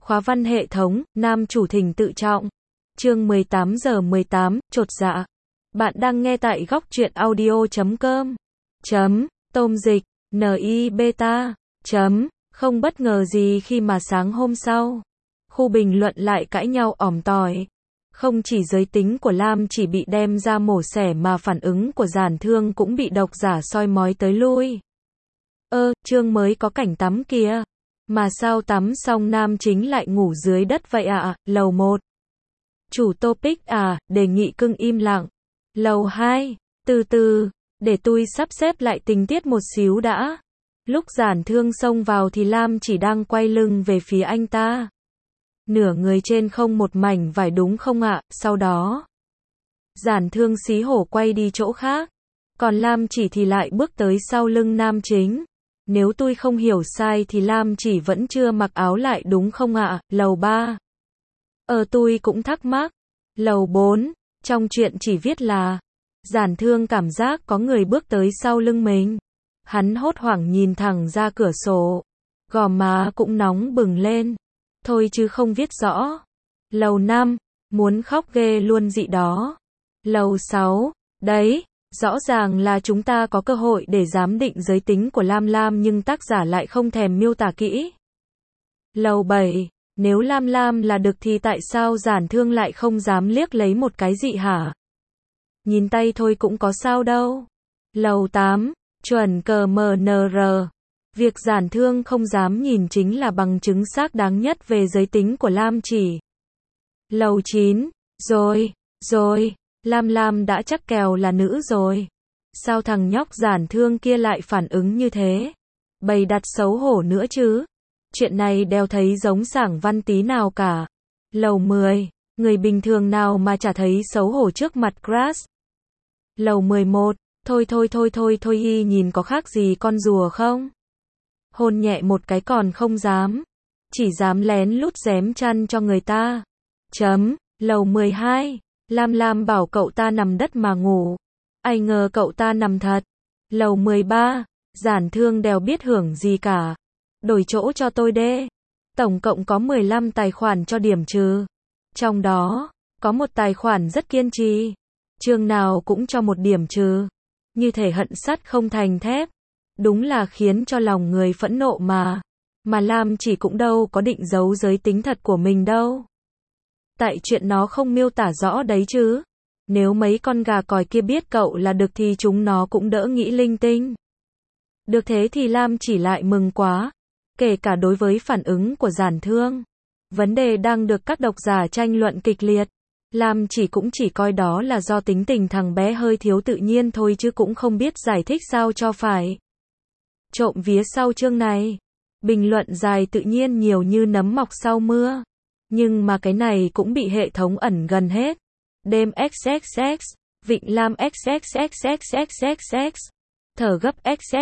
Khóa văn hệ thống, nam chủ thỉnh tự trọng. Chương 18:18, chột dạ. Bạn đang nghe tại góc truyện audio.com. Tôm dịch, NI beta. Không bất ngờ gì khi mà sáng hôm sau, khu bình luận lại cãi nhau ỏm tỏi. Không chỉ giới tính của Lam chỉ bị đem ra mổ xẻ mà phản ứng của Giản Thương cũng bị độc giả soi mói tới lui. Chương mới có cảnh tắm kìa. Mà sao tắm xong nam chính lại ngủ dưới đất vậy ạ? Lầu 1. Chủ topic đề nghị cưng im lặng. Lầu 2. Từ từ, để tôi sắp xếp lại tình tiết một xíu đã. Lúc Giản Thương xông vào thì Lam chỉ đang quay lưng về phía anh ta. Nửa người trên không một mảnh vải đúng không ạ? Sau đó, Giản Thương xí hổ quay đi chỗ khác. Còn Lam chỉ thì lại bước tới sau lưng nam chính. Nếu tôi không hiểu sai thì Lam chỉ vẫn chưa mặc áo lại đúng không ạ? Lầu 3. Tôi cũng thắc mắc. Lầu 4. Trong chuyện chỉ viết là Giản Thương cảm giác có người bước tới sau lưng mình. Hắn hốt hoảng nhìn thẳng ra cửa sổ. Gò má cũng nóng bừng lên. Thôi chứ không viết rõ. Lầu 5. Muốn khóc ghê luôn dị đó. Lầu 6. Đấy, rõ ràng là chúng ta có cơ hội để giám định giới tính của Lam Lam nhưng tác giả lại không thèm miêu tả kỹ. Lầu 7. Nếu Lam Lam là đực thì tại sao Giản Thương lại không dám liếc lấy một cái gì hả? Nhìn tay thôi cũng có sao đâu. Lầu 8. Chuẩn CMNR. Việc Giản Thương không dám nhìn chính là bằng chứng xác đáng nhất về giới tính của Lam chỉ. Lầu 9. Rồi, Lam Lam đã chắc kèo là nữ rồi. Sao thằng nhóc Giản Thương kia lại phản ứng như thế? Bày đặt xấu hổ nữa chứ. Chuyện này đeo thấy giống Sảng Văn tí nào cả. Lầu 10. Người bình thường nào mà chả thấy xấu hổ trước mặt crush. Lầu 11. Thôi y nhìn có khác gì con rùa không? Hôn nhẹ một cái còn không dám. Chỉ dám lén lút rém chăn cho người ta. Lầu 12. Lam Lam bảo cậu ta nằm đất mà ngủ. Ai ngờ cậu ta nằm thật. Lầu 13. Giản Thương đèo biết hưởng gì cả. Đổi chỗ cho tôi đê. Tổng cộng có 15 tài khoản cho điểm trừ. Trong đó, có một tài khoản rất kiên trì. Chương nào cũng cho một điểm trừ. Như thể hận sắt không thành thép. Đúng là khiến cho lòng người phẫn nộ mà. Mà Lam chỉ cũng đâu có định giấu giới tính thật của mình đâu. Tại chuyện nó không miêu tả rõ đấy chứ. Nếu mấy con gà còi kia biết cậu là đực thì chúng nó cũng đỡ nghĩ linh tinh. Được thế thì Lam chỉ lại mừng quá. Kể cả đối với phản ứng của Giản Thương. Vấn đề đang được các độc giả tranh luận kịch liệt. Lam cũng chỉ coi đó là do tính tình thằng bé hơi thiếu tự nhiên thôi chứ cũng không biết giải thích sao cho phải. Trộm vía sau chương này. Bình luận dài tự nhiên nhiều như nấm mọc sau mưa. Nhưng mà cái này cũng bị hệ thống ẩn gần hết. Đêm XXX, Vịnh Lam XXXXXXX, thở gấp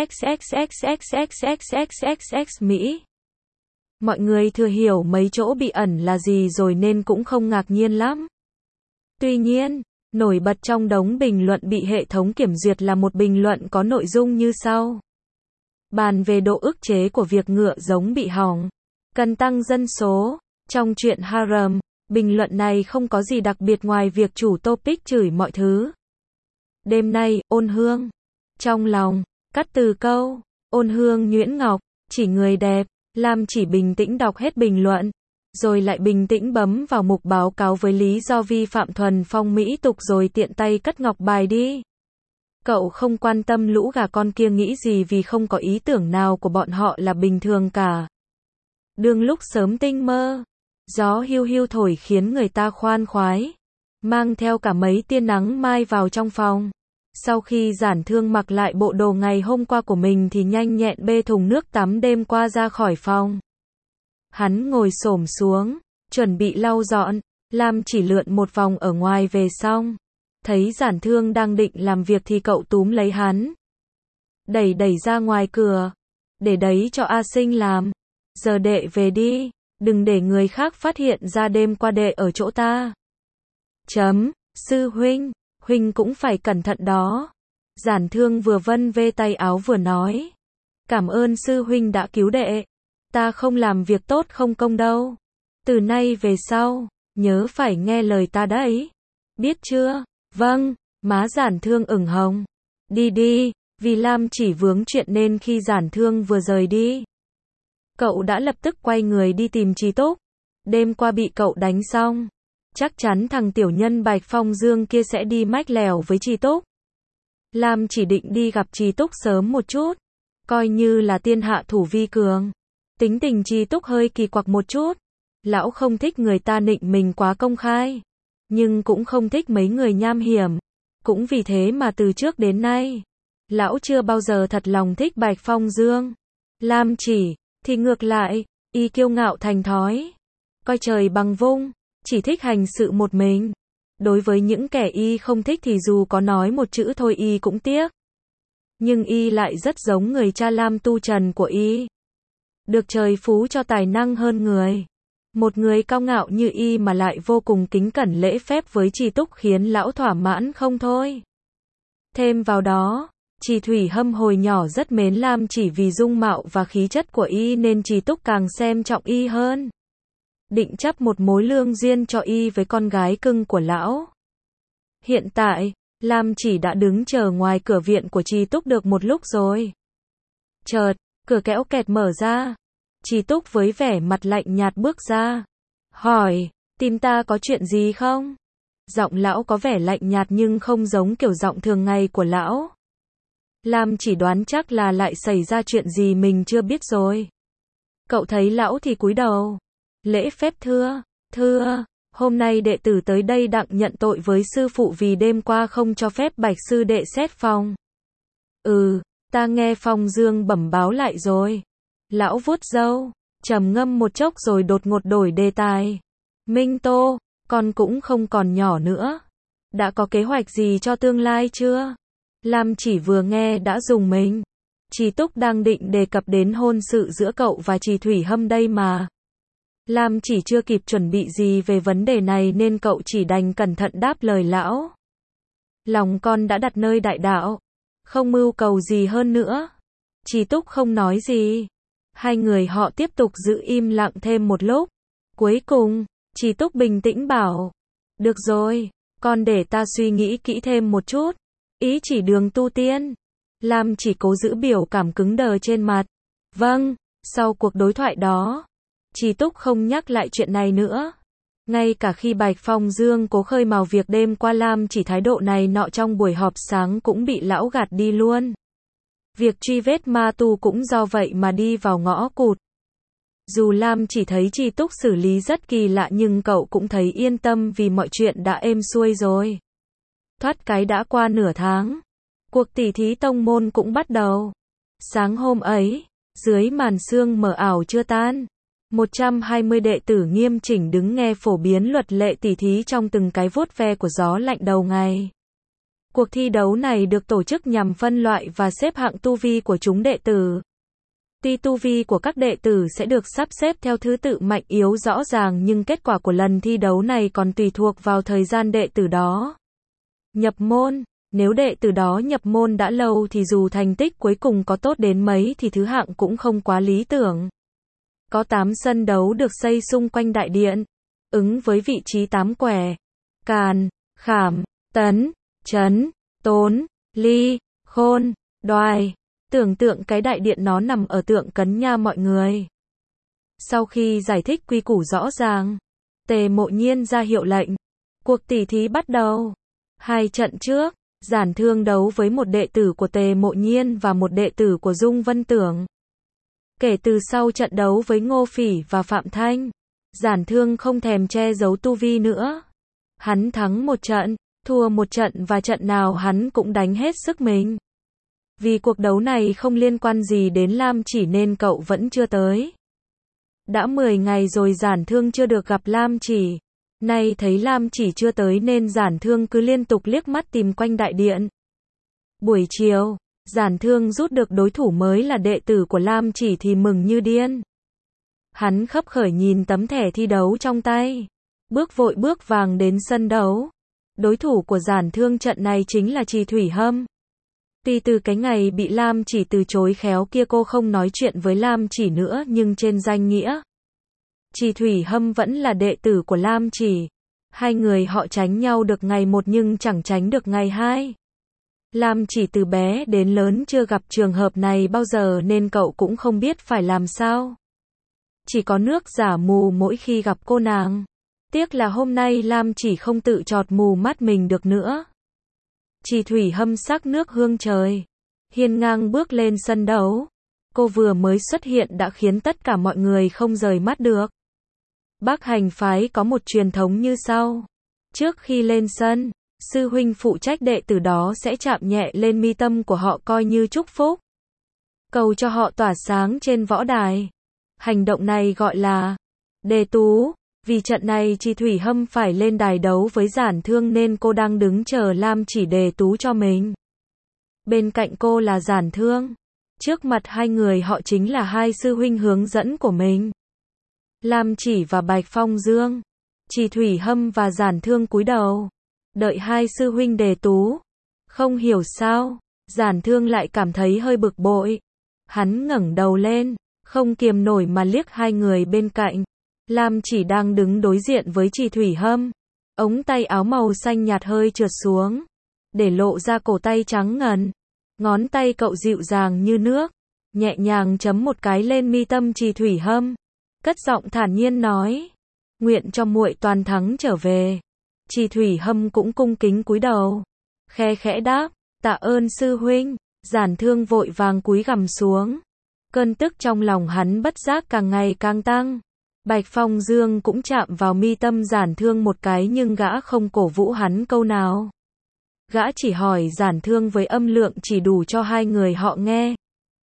XXXXXXXXXX Mỹ. Mọi người thừa hiểu mấy chỗ bị ẩn là gì rồi nên cũng không ngạc nhiên lắm. Tuy nhiên, nổi bật trong đống bình luận bị hệ thống kiểm duyệt là một bình luận có nội dung như sau. Bàn về độ ức chế của việc ngựa giống bị hỏng. Cần tăng dân số. Trong chuyện harem, bình luận này không có gì đặc biệt ngoài việc chủ topic chửi mọi thứ. Đêm nay, ôn hương. Trong lòng, cắt từ câu, ôn hương nhuyễn ngọc, chỉ người đẹp. Lam chỉ bình tĩnh đọc hết bình luận. Rồi lại bình tĩnh bấm vào mục báo cáo với lý do vi phạm thuần phong mỹ tục rồi tiện tay cất ngọc bài đi. Cậu không quan tâm lũ gà con kia nghĩ gì vì không có ý tưởng nào của bọn họ là bình thường cả. Đương lúc sớm tinh mơ, gió hiu hiu thổi khiến người ta khoan khoái. Mang theo cả mấy tia nắng mai vào trong phòng. Sau khi Giản Thương mặc lại bộ đồ ngày hôm qua của mình thì nhanh nhẹn bê thùng nước tắm đêm qua ra khỏi phòng. Hắn ngồi xổm xuống, chuẩn bị lau dọn. Lam chỉ lượn một vòng ở ngoài về xong. Thấy Giản Thương đang định làm việc thì cậu túm lấy hắn. Đẩy ra ngoài cửa. Để đấy cho A Sinh làm. Giờ đệ về đi. Đừng để người khác phát hiện ra đêm qua đệ ở chỗ ta. Sư huynh. Huynh cũng phải cẩn thận đó. Giản Thương vừa vân vê tay áo vừa nói. Cảm ơn sư huynh đã cứu đệ. Ta không làm việc tốt không công đâu. Từ nay về sau, nhớ phải nghe lời ta đấy. Biết chưa? Vâng, má Giản Thương ửng hồng. Đi đi, vì Lam Chỉ vướng chuyện nên khi Giản Thương vừa rời đi, cậu đã lập tức quay người đi tìm Trì Túc. Đêm qua bị cậu đánh xong, chắc chắn thằng tiểu nhân Bạch Phong Dương kia sẽ đi mách lèo với Trì Túc. Lam chỉ định đi gặp Trì Túc sớm một chút, coi như là tiên hạ thủ vi cường. Tính tình Trì Túc hơi kỳ quặc một chút. Lão không thích người ta nịnh mình quá công khai, nhưng cũng không thích mấy người nham hiểm. Cũng vì thế mà từ trước đến nay, lão chưa bao giờ thật lòng thích Bạch Phong Dương. Lam Chỉ thì ngược lại, y kiêu ngạo thành thói, coi trời bằng vung, chỉ thích hành sự một mình. Đối với những kẻ y không thích thì dù có nói một chữ thôi y cũng tiếc. Nhưng y lại rất giống người cha Lam Tu Trần của y. Được trời phú cho tài năng hơn người. Một người cao ngạo như y mà lại vô cùng kính cẩn lễ phép với Trì Túc khiến lão thỏa mãn không thôi. Thêm vào đó, Trì Thủy Hâm hồi nhỏ rất mến Lam Chỉ vì dung mạo và khí chất của y nên Trì Túc càng xem trọng y hơn. Định chấp một mối lương duyên cho y với con gái cưng của lão. Hiện tại, Lam Chỉ đã đứng chờ ngoài cửa viện của Trì Túc được một lúc rồi. Chợt, cửa kéo kẹt mở ra. Trì Túc với vẻ mặt lạnh nhạt bước ra. Hỏi, tìm ta có chuyện gì không? Giọng lão có vẻ lạnh nhạt nhưng không giống kiểu giọng thường ngày của lão. Lam Chỉ đoán chắc là lại xảy ra chuyện gì mình chưa biết rồi. Cậu thấy lão thì cúi đầu. Lễ phép thưa, hôm nay đệ tử tới đây đặng nhận tội với sư phụ vì đêm qua không cho phép Bạch sư đệ xét phòng. Ta nghe Phong Dương bẩm báo lại rồi. Lão vuốt râu, trầm ngâm một chốc rồi đột ngột đổi đề tài. Minh Tô, con cũng không còn nhỏ nữa. Đã có kế hoạch gì cho tương lai chưa? Lam Chỉ vừa nghe đã rùng mình. Trì Túc đang định đề cập đến hôn sự giữa cậu và Trì Thủy Hâm đây mà. Lam Chỉ chưa kịp chuẩn bị gì về vấn đề này nên cậu chỉ đành cẩn thận đáp lời lão. Lòng con đã đặt nơi đại đạo, không mưu cầu gì hơn nữa. Trì Túc không nói gì. Hai người họ tiếp tục giữ im lặng thêm một lúc. Cuối cùng, Trì Túc bình tĩnh bảo. Được rồi, con để ta suy nghĩ kỹ thêm một chút. Ý chỉ đường tu tiên. Lam Chỉ cố giữ biểu cảm cứng đờ trên mặt. Vâng, sau cuộc đối thoại đó, Trì Túc không nhắc lại chuyện này nữa. Ngay cả khi Bạch Phong Dương cố khơi mào việc đêm qua Lam Chỉ thái độ này nọ trong buổi họp sáng cũng bị lão gạt đi luôn. Việc truy vết ma tu cũng do vậy mà đi vào ngõ cụt. Dù Lam Chỉ thấy Trì Túc xử lý rất kỳ lạ nhưng cậu cũng thấy yên tâm vì mọi chuyện đã êm xuôi rồi. Thoát cái đã qua nửa tháng. Cuộc tỉ thí tông môn cũng bắt đầu. Sáng hôm ấy, dưới màn sương mờ ảo chưa tan, 120 đệ tử nghiêm chỉnh đứng nghe phổ biến luật lệ tỉ thí trong từng cái vuốt ve của gió lạnh đầu ngày. Cuộc thi đấu này được tổ chức nhằm phân loại và xếp hạng tu vi của chúng đệ tử. Tuy tu vi của các đệ tử sẽ được sắp xếp theo thứ tự mạnh yếu rõ ràng nhưng kết quả của lần thi đấu này còn tùy thuộc vào thời gian đệ tử đó nhập môn. Nếu đệ tử đó nhập môn đã lâu thì dù thành tích cuối cùng có tốt đến mấy thì thứ hạng cũng không quá lý tưởng. Có 8 sân đấu được xây xung quanh đại điện, ứng với vị trí 8 quẻ: Càn, Khảm, Tấn, Trấn, Tốn, Ly, Khôn, Đoài. Tưởng tượng cái đại điện nó nằm ở Tượng Cấn nha mọi người. Sau khi giải thích quy củ rõ ràng, Tề Mộ Nhiên ra hiệu lệnh. Cuộc tỉ thí bắt đầu. 2 trận trước, Giản Thương đấu với một đệ tử của Tề Mộ Nhiên và một đệ tử của Dung Vân Tưởng. Kể từ sau trận đấu với Ngô Phỉ và Phạm Thanh, Giản Thương không thèm che giấu tu vi nữa. Hắn thắng một trận, thua một trận và trận nào hắn cũng đánh hết sức mình. Vì cuộc đấu này không liên quan gì đến Lam Chỉ nên cậu vẫn chưa tới. Đã 10 ngày rồi Giản Thương chưa được gặp Lam Chỉ. Nay thấy Lam Chỉ chưa tới nên Giản Thương cứ liên tục liếc mắt tìm quanh đại điện. Buổi chiều, Giản Thương rút được đối thủ mới là đệ tử của Lam Chỉ thì mừng như điên. Hắn khấp khởi nhìn tấm thẻ thi đấu trong tay, bước vội bước vàng đến sân đấu. Đối thủ của Giản Thương trận này chính là Trì Thủy Hâm. Tuy từ cái ngày bị Lam Chỉ từ chối khéo kia cô không nói chuyện với Lam Chỉ nữa nhưng trên danh nghĩa Chỉ Thủy Hâm vẫn là đệ tử của Lam Chỉ. Hai người họ tránh nhau được ngày một nhưng chẳng tránh được ngày hai. Lam Chỉ từ bé đến lớn chưa gặp trường hợp này bao giờ nên cậu cũng không biết phải làm sao. Chỉ có nước giả mù mỗi khi gặp cô nàng. Tiếc là hôm nay Lam Chỉ không tự chọt mù mắt mình được nữa. Chỉ Thủy Hâm sắc nước hương trời, hiên ngang bước lên sân đấu. Cô vừa mới xuất hiện đã khiến tất cả mọi người không rời mắt được. Bắc Hành phái có một truyền thống như sau. Trước khi lên sân, sư huynh phụ trách đệ tử đó sẽ chạm nhẹ lên mi tâm của họ coi như chúc phúc, cầu cho họ tỏa sáng trên võ đài. Hành động này gọi là đề tú. Vì trận này Chỉ Thủy Hâm phải lên đài đấu với Giản Thương nên cô đang đứng chờ Lam Chỉ đề tú cho mình. Bên cạnh cô là Giản Thương. Trước mặt hai người họ chính là hai sư huynh hướng dẫn của mình, Lam Chỉ và Bạch Phong Dương. Chỉ Thủy Hâm và Giản Thương cúi đầu, đợi hai sư huynh đề tú. Không hiểu sao, Giản Thương lại cảm thấy hơi bực bội. Hắn ngẩng đầu lên, không kiềm nổi mà liếc hai người bên cạnh. Lam Chỉ đang đứng đối diện với Chỉ Thủy Hâm. Ống tay áo màu xanh nhạt hơi trượt xuống, để lộ ra cổ tay trắng ngần. Ngón tay cậu dịu dàng như nước, nhẹ nhàng chấm một cái lên mi tâm Chỉ Thủy Hâm. Cất giọng thản nhiên nói, nguyện cho muội toàn thắng trở về. Chỉ Thủy Hâm cũng cung kính cúi đầu, khe khẽ đáp, tạ ơn sư huynh. Giản Thương vội vàng cúi gằm xuống. Cơn tức trong lòng hắn bất giác càng ngày càng tăng. Bạch Phong Dương cũng chạm vào mi tâm Giản Thương một cái nhưng gã không cổ vũ hắn câu nào. Gã chỉ hỏi Giản Thương với âm lượng chỉ đủ cho hai người họ nghe.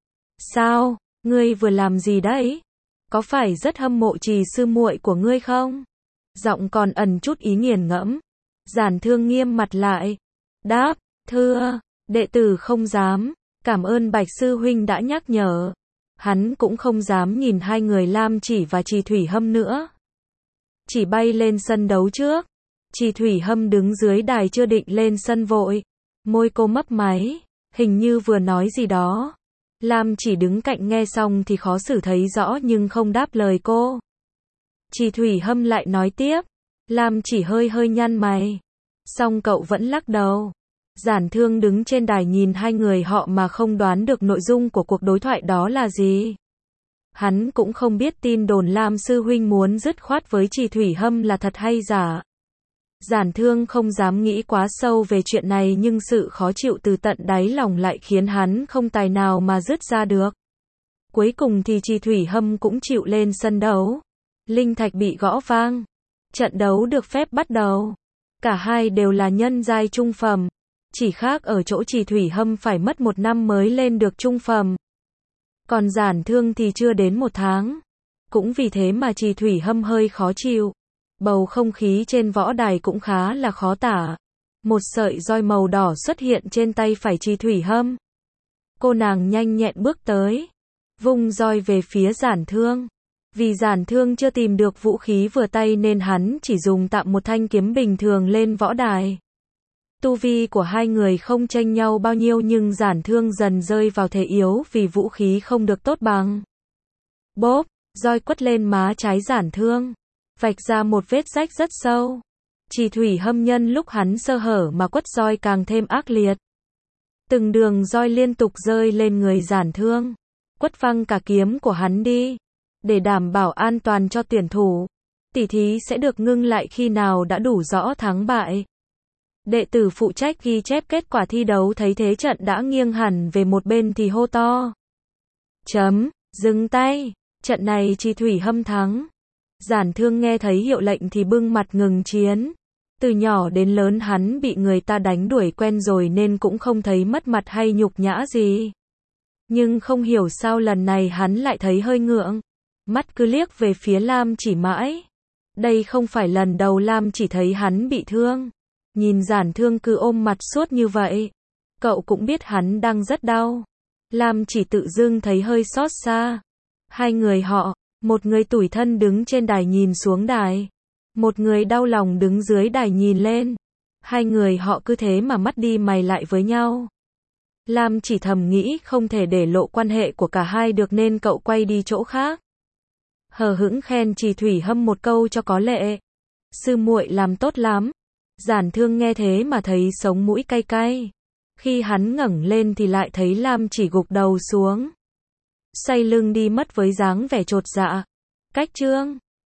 Sao, ngươi vừa làm gì đấy? Có phải rất hâm mộ Trì sư muội của ngươi không? Giọng còn ẩn chút ý nghiền ngẫm. Giản Thương nghiêm mặt lại, đáp, thưa, đệ tử không dám, cảm ơn Bạch sư huynh đã nhắc nhở. Hắn cũng không dám nhìn hai người Lam Chỉ và Chỉ Thủy Hâm nữa. Chỉ bay lên sân đấu trước. Chỉ Thủy Hâm đứng dưới đài chưa định lên sân vội. Môi cô mấp máy, hình như vừa nói gì đó. Lam Chỉ đứng cạnh nghe xong thì khó xử thấy rõ nhưng không đáp lời cô. Chỉ Thủy Hâm lại nói tiếp. Lam Chỉ hơi hơi nhăn mày. Xong cậu vẫn lắc đầu. Giản Thương đứng trên đài nhìn hai người họ mà không đoán được nội dung của cuộc đối thoại đó là gì. Hắn cũng không biết tin đồn Lam sư huynh muốn dứt khoát với Chỉ Thủy Hâm là thật hay giả. Giản Thương không dám nghĩ quá sâu về chuyện này nhưng sự khó chịu từ tận đáy lòng lại khiến hắn không tài nào mà dứt ra được. Cuối cùng thì Chỉ Thủy Hâm cũng chịu lên sân đấu. Linh thạch bị gõ vang. Trận đấu được phép bắt đầu. Cả hai đều là nhân giai trung phẩm. Chỉ khác ở chỗ Chỉ Thủy Hâm phải mất 1 năm mới lên được trung phẩm. Còn Giản Thương thì chưa đến 1 tháng. Cũng vì thế mà Chỉ Thủy Hâm hơi khó chịu. Bầu không khí trên võ đài cũng khá là khó tả. Một sợi roi màu đỏ xuất hiện trên tay phải Chỉ Thủy Hâm. Cô nàng nhanh nhẹn bước tới, vung roi về phía Giản Thương. Vì Giản Thương chưa tìm được vũ khí vừa tay nên hắn chỉ dùng tạm một thanh kiếm bình thường lên võ đài. Tu vi của hai người không chênh nhau bao nhiêu nhưng Giản Thương dần rơi vào thế yếu vì vũ khí không được tốt bằng. Bốp, roi quất lên má trái Giản Thương, vạch ra một vết rách rất sâu. Chỉ Thủy Hâm nhân lúc hắn sơ hở mà quất roi càng thêm ác liệt. Từng đường roi liên tục rơi lên người Giản Thương, quất văng cả kiếm của hắn đi. Để đảm bảo an toàn cho tuyển thủ, tỷ thí sẽ được ngưng lại khi nào đã đủ rõ thắng bại. Đệ tử phụ trách ghi chép kết quả thi đấu thấy thế trận đã nghiêng hẳn về một bên thì hô to. Dừng tay, trận này Chỉ Thủy Hâm thắng. Giản Thương nghe thấy hiệu lệnh thì bưng mặt ngừng chiến. Từ nhỏ đến lớn hắn bị người ta đánh đuổi quen rồi nên cũng không thấy mất mặt hay nhục nhã gì. Nhưng không hiểu sao lần này hắn lại thấy hơi ngượng. Mắt cứ liếc về phía Lam Chỉ mãi. Đây không phải lần đầu Lam Chỉ thấy hắn bị thương. Nhìn Giản Thương cứ ôm mặt suốt như vậy, cậu cũng biết hắn đang rất đau. Lam Chỉ tự dưng thấy hơi xót xa. Hai người họ, một người tủi thân đứng trên đài nhìn xuống đài, một người đau lòng đứng dưới đài nhìn lên. Hai người họ cứ thế mà mắt đi mày lại với nhau. Lam Chỉ thầm nghĩ không thể để lộ quan hệ của cả hai được nên cậu quay đi chỗ khác. hờ hững khen Trì Thủy Hâm một câu cho có lệ. Sư muội làm tốt lắm. Giản Thương nghe thế mà thấy sống mũi cay cay. Khi hắn ngẩng lên thì lại thấy Lam Chỉ gục đầu xuống, xoay lưng đi mất với dáng vẻ chột dạ. Cách chương